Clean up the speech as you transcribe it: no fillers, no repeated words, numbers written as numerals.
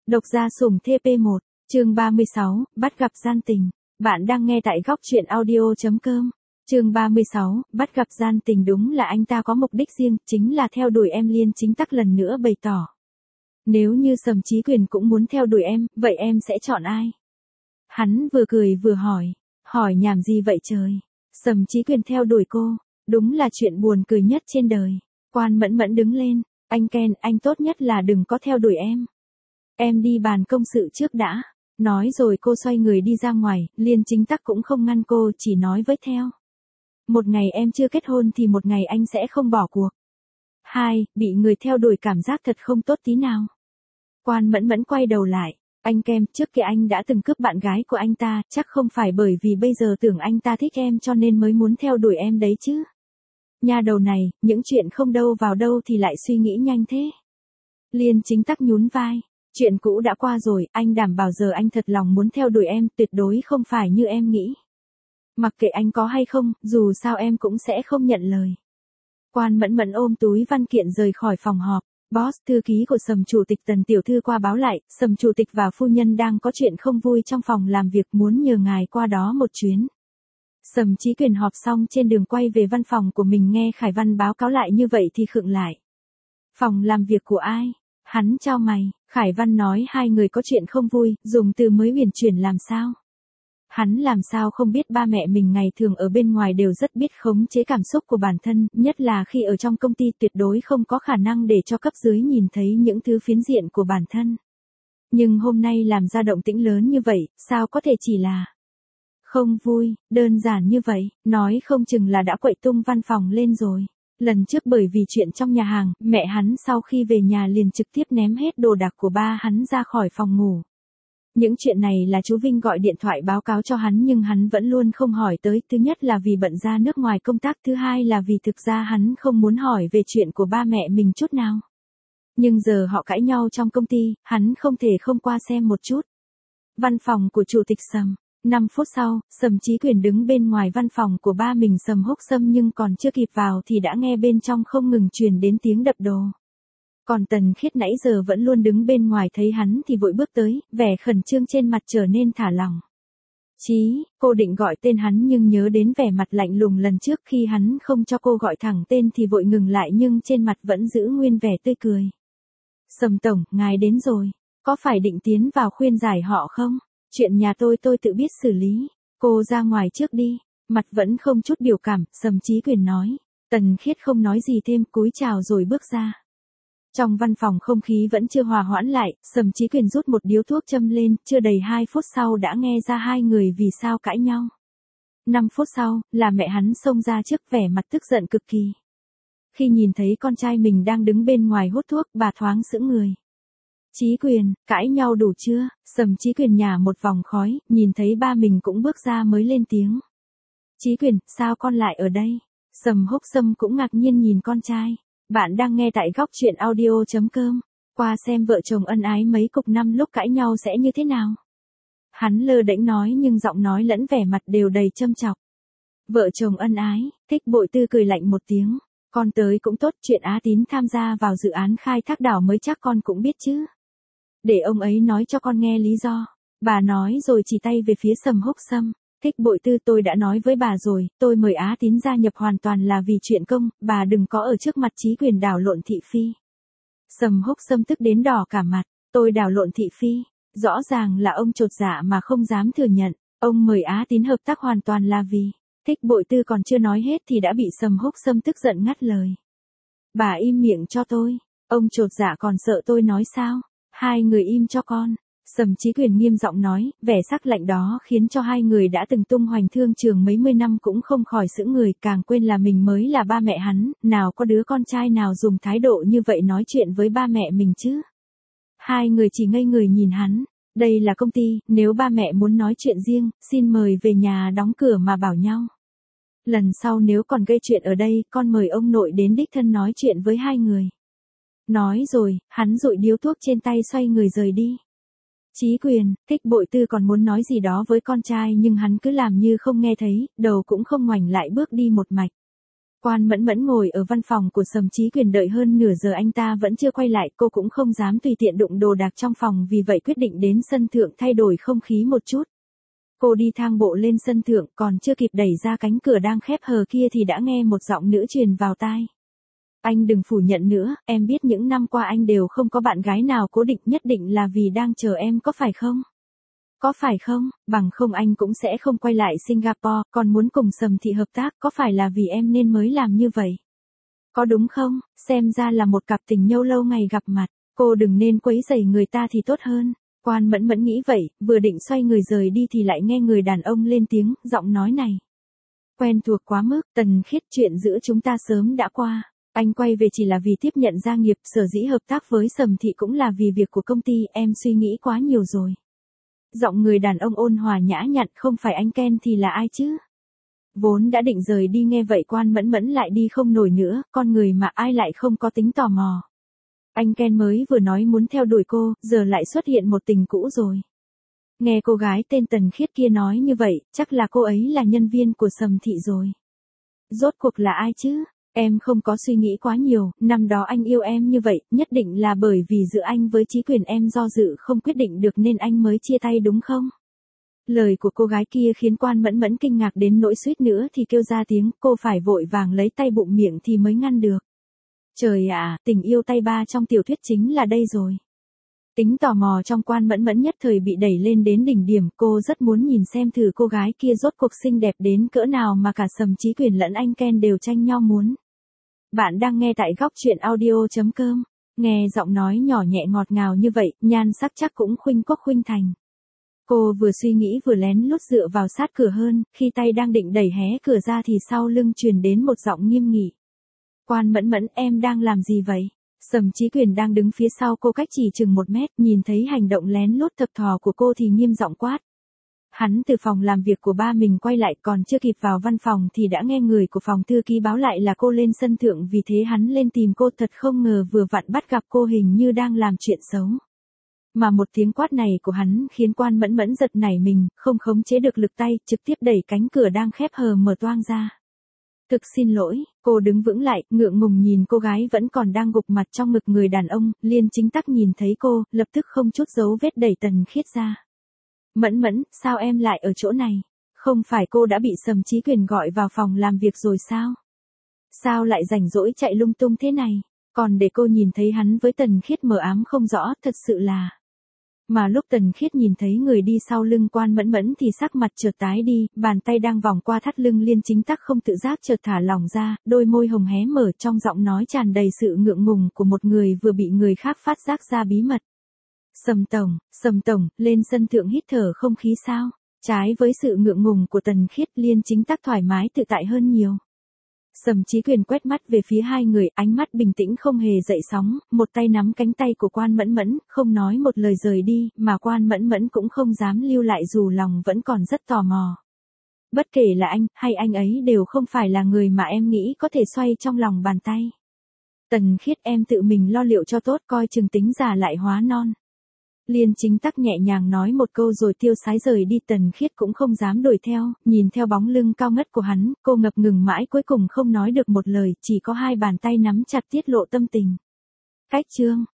Độc gia sủng TP1, chương 36, bắt gặp gian tình. Bạn đang nghe tại góc truyện audio.com. Chương 36, bắt gặp gian tình. Đúng là anh ta có mục đích riêng, chính là theo đuổi em. Liên Chính Tắc lần nữa bày tỏ. Nếu như Sầm Chí Quyền cũng muốn theo đuổi em, vậy em sẽ chọn ai? Hắn vừa cười vừa hỏi nhảm gì vậy trời? Sầm Chí Quyền theo đuổi cô, đúng là chuyện buồn cười nhất trên đời. Quan Mẫn Mẫn đứng lên, anh Ken, anh tốt nhất là đừng có theo đuổi em. Em đi bàn công sự trước đã. Nói rồi cô xoay người đi ra ngoài, Liên Chính Tắc cũng không ngăn cô, chỉ nói với theo. Một ngày em chưa kết hôn thì một ngày anh sẽ không bỏ cuộc. 2. Bị người theo đuổi cảm giác thật không tốt tí nào. Quan Mẫn Mẫn quay đầu lại. Anh Kem, trước kia anh đã từng cướp bạn gái của anh ta, chắc không phải bởi vì bây giờ tưởng anh ta thích em cho nên mới muốn theo đuổi em đấy chứ. Nha đầu này, những chuyện không đâu vào đâu thì lại suy nghĩ nhanh thế. Liên Chính Tắc nhún vai. Chuyện cũ đã qua rồi, anh đảm bảo giờ anh thật lòng muốn theo đuổi em, tuyệt đối không phải như em nghĩ. Mặc kệ anh có hay không, dù sao em cũng sẽ không nhận lời. Quan Mẫn Mẫn ôm túi văn kiện rời khỏi phòng họp. Boss, thư ký của Sầm chủ tịch Tần tiểu thư qua báo lại, Sầm chủ tịch và phu nhân đang có chuyện không vui trong phòng làm việc, muốn nhờ ngài qua đó một chuyến. Sầm Chí Quyền họp xong trên đường quay về văn phòng của mình nghe Khải Văn báo cáo lại như vậy thì khựng lại. Phòng làm việc của ai? Hắn chau mày. Khải Văn nói hai người có chuyện không vui, dùng từ mới huyền chuyển làm sao? Hắn làm sao không biết ba mẹ mình ngày thường ở bên ngoài đều rất biết khống chế cảm xúc của bản thân, nhất là khi ở trong công ty tuyệt đối không có khả năng để cho cấp dưới nhìn thấy những thứ phiến diện của bản thân. Nhưng hôm nay làm ra động tĩnh lớn như vậy, sao có thể chỉ là không vui, đơn giản như vậy, nói không chừng là đã quậy tung văn phòng lên rồi. Lần trước bởi vì chuyện trong nhà hàng, mẹ hắn sau khi về nhà liền trực tiếp ném hết đồ đạc của ba hắn ra khỏi phòng ngủ. Những chuyện này là chú Vinh gọi điện thoại báo cáo cho hắn nhưng hắn vẫn luôn không hỏi tới, thứ nhất là vì bận ra nước ngoài công tác, thứ hai là vì thực ra hắn không muốn hỏi về chuyện của ba mẹ mình chút nào. Nhưng giờ họ cãi nhau trong công ty, hắn không thể không qua xem một chút. Văn phòng của Chủ tịch Sầm. 5 phút sau, Sầm Chí Quyền đứng bên ngoài văn phòng của ba mình Sầm Húc Sâm nhưng còn chưa kịp vào thì đã nghe bên trong không ngừng truyền đến tiếng đập đồ. Còn Tần Khiết nãy giờ vẫn luôn đứng bên ngoài thấy hắn thì vội bước tới, vẻ khẩn trương trên mặt trở nên thả lỏng. Chí, cô định gọi tên hắn nhưng nhớ đến vẻ mặt lạnh lùng lần trước khi hắn không cho cô gọi thẳng tên thì vội ngừng lại nhưng trên mặt vẫn giữ nguyên vẻ tươi cười. Sầm tổng, ngài đến rồi, có phải định tiến vào khuyên giải họ không? Chuyện nhà tôi tự biết xử lý, cô ra ngoài trước đi. Mặt vẫn không chút biểu cảm, Sầm Chí Quyền nói. Tần Khiết không nói gì thêm, cúi chào rồi bước ra. Trong văn phòng không khí vẫn chưa hòa hoãn lại, Sầm Chí Quyền rút một điếu thuốc châm lên, chưa đầy 2 phút sau đã nghe ra hai người vì sao cãi nhau. 5 phút sau, là mẹ hắn xông ra trước vẻ mặt tức giận cực kỳ. Khi nhìn thấy con trai mình đang đứng bên ngoài hút thuốc, bà thoáng sững người. Chí Quyền, cãi nhau đủ chưa? Sầm Chí Quyền nhả một vòng khói, nhìn thấy ba mình cũng bước ra mới lên tiếng. Chí Quyền, sao con lại ở đây? Sầm Húc Sâm cũng ngạc nhiên nhìn con trai. Bạn đang nghe tại góc truyện audio.com. Qua xem vợ chồng ân ái mấy chục năm lúc cãi nhau sẽ như thế nào? Hắn lơ đễnh nói nhưng giọng nói lẫn vẻ mặt đều đầy châm chọc. Vợ chồng ân ái, Thích Bội Tư cười lạnh một tiếng. Con tới cũng tốt, chuyện Á Tín tham gia vào dự án khai thác đảo mới chắc con cũng biết chứ. Để ông ấy nói cho con nghe lý do. Bà nói rồi chỉ tay về phía Sầm Húc Sâm. Thích Bội Tư, tôi đã nói với bà rồi, tôi mời Á Tín gia nhập hoàn toàn là vì chuyện công, bà đừng có ở trước mặt Chí Quyền đảo lộn thị phi. Sầm Húc Sâm tức đến đỏ cả mặt, tôi đảo lộn thị phi, rõ ràng là ông chột dạ mà không dám thừa nhận, ông mời Á Tín hợp tác hoàn toàn là vì. Thích Bội Tư còn chưa nói hết thì đã bị Sầm Húc Sâm tức giận ngắt lời. Bà im miệng cho tôi, ông chột dạ còn sợ tôi nói sao? Hai người im cho con. Sầm Chí Quyền nghiêm giọng nói, vẻ sắc lạnh đó khiến cho hai người đã từng tung hoành thương trường mấy mươi năm cũng không khỏi sững người, càng quên là mình mới là ba mẹ hắn, nào có đứa con trai nào dùng thái độ như vậy nói chuyện với ba mẹ mình chứ. Hai người chỉ ngây người nhìn hắn, đây là công ty, nếu ba mẹ muốn nói chuyện riêng, xin mời về nhà đóng cửa mà bảo nhau. Lần sau nếu còn gây chuyện ở đây, con mời ông nội đến đích thân nói chuyện với hai người. Nói rồi, hắn dụi điếu thuốc trên tay xoay người rời đi. Chí Quyền, Thích Bội Tư còn muốn nói gì đó với con trai nhưng hắn cứ làm như không nghe thấy, đầu cũng không ngoảnh lại bước đi một mạch. Quan Mẫn Mẫn ngồi ở văn phòng của Sầm Chí Quyền đợi hơn nửa giờ anh ta vẫn chưa quay lại, cô cũng không dám tùy tiện đụng đồ đạc trong phòng, vì vậy quyết định đến sân thượng thay đổi không khí một chút. Cô đi thang bộ lên sân thượng, còn chưa kịp đẩy ra cánh cửa đang khép hờ kia thì đã nghe một giọng nữ truyền vào tai. Anh đừng phủ nhận nữa, em biết những năm qua anh đều không có bạn gái nào cố định, nhất định là vì đang chờ em có phải không? Có phải không, bằng không anh cũng sẽ không quay lại Singapore, còn muốn cùng Sầm Thị hợp tác, có phải là vì em nên mới làm như vậy? Có đúng không, xem ra là một cặp tình nhân lâu ngày gặp mặt, cô đừng nên quấy rầy người ta thì tốt hơn. Quan Mẫn Mẫn nghĩ vậy, vừa định xoay người rời đi thì lại nghe người đàn ông lên tiếng, giọng nói này quen thuộc quá mức. Tần Khiết, chuyện giữa chúng ta sớm đã qua. Anh quay về chỉ là vì tiếp nhận gia nghiệp, sở dĩ hợp tác với Sầm Thị cũng là vì việc của công ty, em suy nghĩ quá nhiều rồi. Giọng người đàn ông ôn hòa nhã nhặn, không phải anh Ken thì là ai chứ? Vốn đã định rời đi nghe vậy Quan Mẫn Mẫn lại đi không nổi nữa, con người mà ai lại không có tính tò mò. Anh Ken mới vừa nói muốn theo đuổi cô, giờ lại xuất hiện một tình cũ rồi. Nghe cô gái tên Tần Khiết kia nói như vậy, chắc là cô ấy là nhân viên của Sầm Thị rồi. Rốt cuộc là ai chứ? Em không có suy nghĩ quá nhiều, năm đó anh yêu em như vậy, nhất định là bởi vì giữa anh với Chí Quyền em do dự không quyết định được nên anh mới chia tay đúng không? Lời của cô gái kia khiến Quan Mẫn Mẫn kinh ngạc đến nỗi suýt nữa thì kêu ra tiếng, cô phải vội vàng lấy tay bụm miệng thì mới ngăn được. Trời ạ, tình yêu tay ba trong tiểu thuyết chính là đây rồi. Tính tò mò trong Quan Mẫn Mẫn nhất thời bị đẩy lên đến đỉnh điểm, cô rất muốn nhìn xem thử cô gái kia rốt cuộc xinh đẹp đến cỡ nào mà cả Sầm Chí Quyền lẫn anh Ken đều tranh nhau muốn. Bạn đang nghe tại góc truyện audio.com, nghe giọng nói nhỏ nhẹ ngọt ngào như vậy, nhan sắc chắc cũng khuynh quốc khuynh thành. Cô vừa suy nghĩ vừa lén lút dựa vào sát cửa hơn, khi tay đang định đẩy hé cửa ra thì sau lưng truyền đến một giọng nghiêm nghị. Quan Mẫn Mẫn, em đang làm gì vậy? Sầm Chí Quyền đang đứng phía sau cô cách chỉ chừng 1 mét, nhìn thấy hành động lén lút thập thò của cô thì nghiêm giọng quát. Hắn từ phòng làm việc của ba mình quay lại, còn chưa kịp vào văn phòng thì đã nghe người của phòng thư ký báo lại là cô lên sân thượng, vì thế hắn lên tìm cô, thật không ngờ vừa vặn bắt gặp cô hình như đang làm chuyện xấu. Mà một tiếng quát này của hắn khiến Quan Mẫn Mẫn giật nảy mình, không khống chế được lực tay, trực tiếp đẩy cánh cửa đang khép hờ mở toang ra. Thực xin lỗi, cô đứng vững lại, ngượng ngùng nhìn cô gái vẫn còn đang gục mặt trong ngực người đàn ông. Liên Chính Tắc nhìn thấy cô, lập tức không chút dấu vết đẩy Tần Khiết ra. Mẫn Mẫn, sao em lại ở chỗ này? Không phải cô đã bị Sầm Chí Quyền gọi vào phòng làm việc rồi sao? Sao lại rảnh rỗi chạy lung tung thế này? Còn để cô nhìn thấy hắn với Tần Khiết mờ ám không rõ, thật sự là... Mà lúc Tần Khiết nhìn thấy người đi sau lưng Quan Mẫn Mẫn thì sắc mặt chợt tái đi, bàn tay đang vòng qua thắt lưng Liên Chính Tắc không tự giác chợt thả lỏng ra, đôi môi hồng hé mở, trong giọng nói tràn đầy sự ngượng ngùng của một người vừa bị người khác phát giác ra bí mật. Sầm tổng, lên sân thượng hít thở không khí sao? Trái với sự ngượng ngùng của Tần Khiết, Liên Chính Tắc thoải mái tự tại hơn nhiều. Sầm Chí Quyền quét mắt về phía hai người, ánh mắt bình tĩnh không hề dậy sóng, một tay nắm cánh tay của Quan Mẫn Mẫn, không nói một lời rời đi, mà Quan Mẫn Mẫn cũng không dám lưu lại dù lòng vẫn còn rất tò mò. Bất kể là anh, hay anh ấy đều không phải là người mà em nghĩ có thể xoay trong lòng bàn tay. Tần Khiết, em tự mình lo liệu cho tốt, coi chừng tính già lại hóa non. Liên Chính Tắc nhẹ nhàng nói một câu rồi tiêu sái rời đi. Tần Khiết cũng không dám đuổi theo, nhìn theo bóng lưng cao ngất của hắn, cô ngập ngừng mãi cuối cùng không nói được một lời, chỉ có hai bàn tay nắm chặt tiết lộ tâm tình. Cách chương